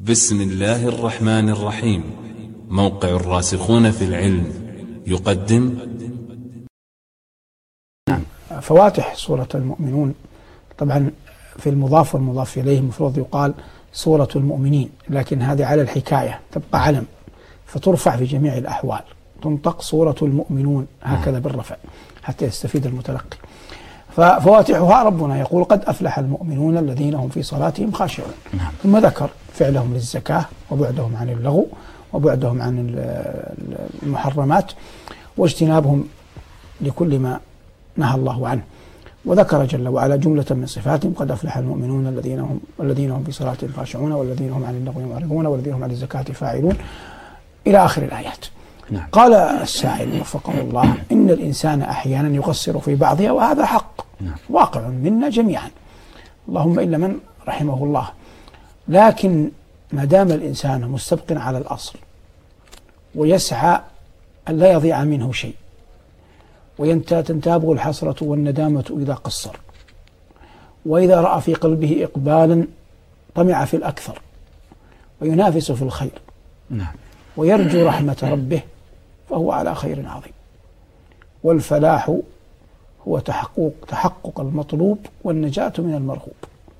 بسم الله الرحمن الرحيم. موقع الراسخون في العلم يقدم فواتح سورة المؤمنون. طبعا في المضاف والمضاف إليه المفروض يقال سورة المؤمنين، لكن هذه على الحكاية تبقى علم فترفع في جميع الأحوال، تنطق سورة المؤمنون هكذا بالرفع حتى يستفيد المتلقي. ففواتحها ربنا يقول قد أفلح المؤمنون الذين هم في صلاتهم خاشعون. ثم ذكر فعلهم للزكاة وبعدهم عن اللغو وبعدهم عن المحرمات واجتنابهم لكل ما نهى الله عنه، وذكر جل وعلا جملة من صفاتهم قد أفلح المؤمنون الذين هم في صلاتهم خاشعون والذين هم عن اللغو معرضون والذين هم عن الزكاة فاعلون إلى آخر الآيات. قال السائل وفقه الله إن الإنسان أحيانا يقصر في بعضها، وهذا حق واقع منا جميعا، اللهم إلا من رحمه الله. لكن ما دام الإنسان مستبق على الأصل ويسعى أن لا يضيع منه شيء، وتنتابه الحسرة والندامة إذا قصر، وإذا رأى في قلبه إقبالا طمع في الأكثر وينافس في الخير ويرجو رحمة ربه، فهو على خير عظيم. والفلاح هو تحقق المطلوب والنجاة من المرغوب،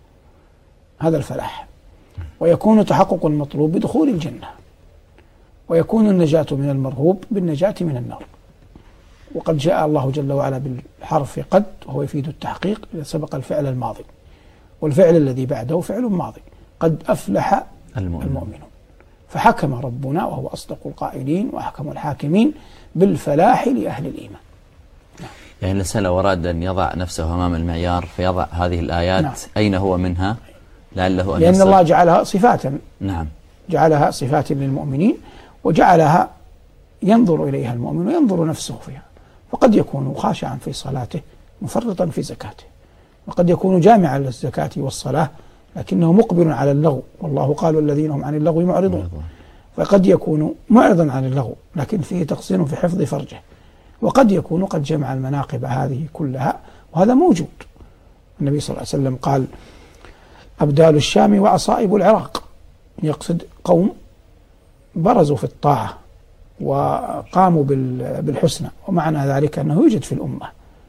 هذا الفلاح. ويكون تحقق المطلوب بدخول الجنة، ويكون النجاة من المرغوب بالنجاة من النار. وقد جاء الله جل وعلا بالحرف قد، وهو يفيد التحقيق إذا سبق الفعل الماضي، والفعل الذي بعده فعل ماضي. قد أفلح المؤمنون، فحكم ربنا وهو أصدق القائلين وأحكم الحاكمين بالفلاح لأهل الإيمان. يعني الإنسان لو أراد أن يضع نفسه أمام المعيار فيضع هذه الآيات أين هو منها لعله أن لأن الله جعلها صفات، جعلها صفات للمؤمنين، وجعلها ينظر إليها المؤمن وينظر نفسه فيها. فقد يكون خاشعا في صلاته مفرطا في زكاته، وقد يكون جامعا للزكاة والصلاة لكنه مقبل على اللغو، والله قال الذين هم عن اللغو معرضون. فقد يكون معرضا عن اللغو لكن فيه تقصير في حفظ فرجه، وقد يكون قد جمع المناقب هذه كلها، وهذا موجود. النبي صلى الله عليه وسلم قال أبدال الشام وعصائب العراق، يقصد قوم برزوا في الطاعة وقاموا بالحسنى، ومعنى ذلك أنه يوجد في الأمة،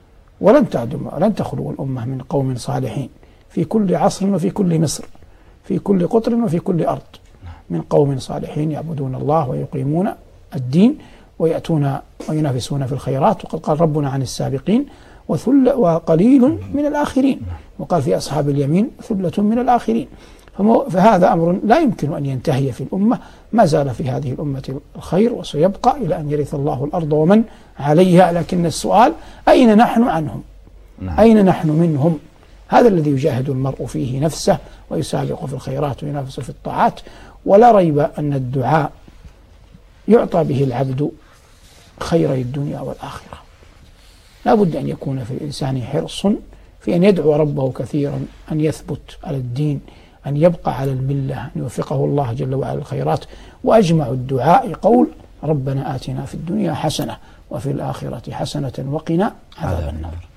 ولن تخلو الأمة من قوم صالحين في كل عصر وفي كل مصر، في كل قطر وفي كل أرض، من قوم صالحين يعبدون الله ويقيمون الدين ويأتون وينافسون في الخيرات. وقد قال ربنا عن السابقين وقليل من الآخرين، وقال في أصحاب اليمين ثلة من الآخرين. فهذا أمر لا يمكن أن ينتهي في الأمة، ما زال في هذه الأمة الخير وسيبقى إلى أن يرث الله الأرض ومن عليها. لكن السؤال أين نحن عنهم؟ أين نحن منهم؟ هذا الذي يجاهد المرء فيه نفسه ويسابق في الخيرات وينافس في الطاعات. ولا ريب أن الدعاء يعطى به العبد خيري الدنيا والآخرة. لا بد أن يكون في الإنسان حرص في أن يدعو ربه كثيرا أن يثبت على الدين، أن يبقى على الملة، أن يوفقه الله جل وعلا الخيرات. وأجمع الدعاء قول ربنا آتنا في الدنيا حسنة وفي الآخرة حسنة وقنا عذاب النار.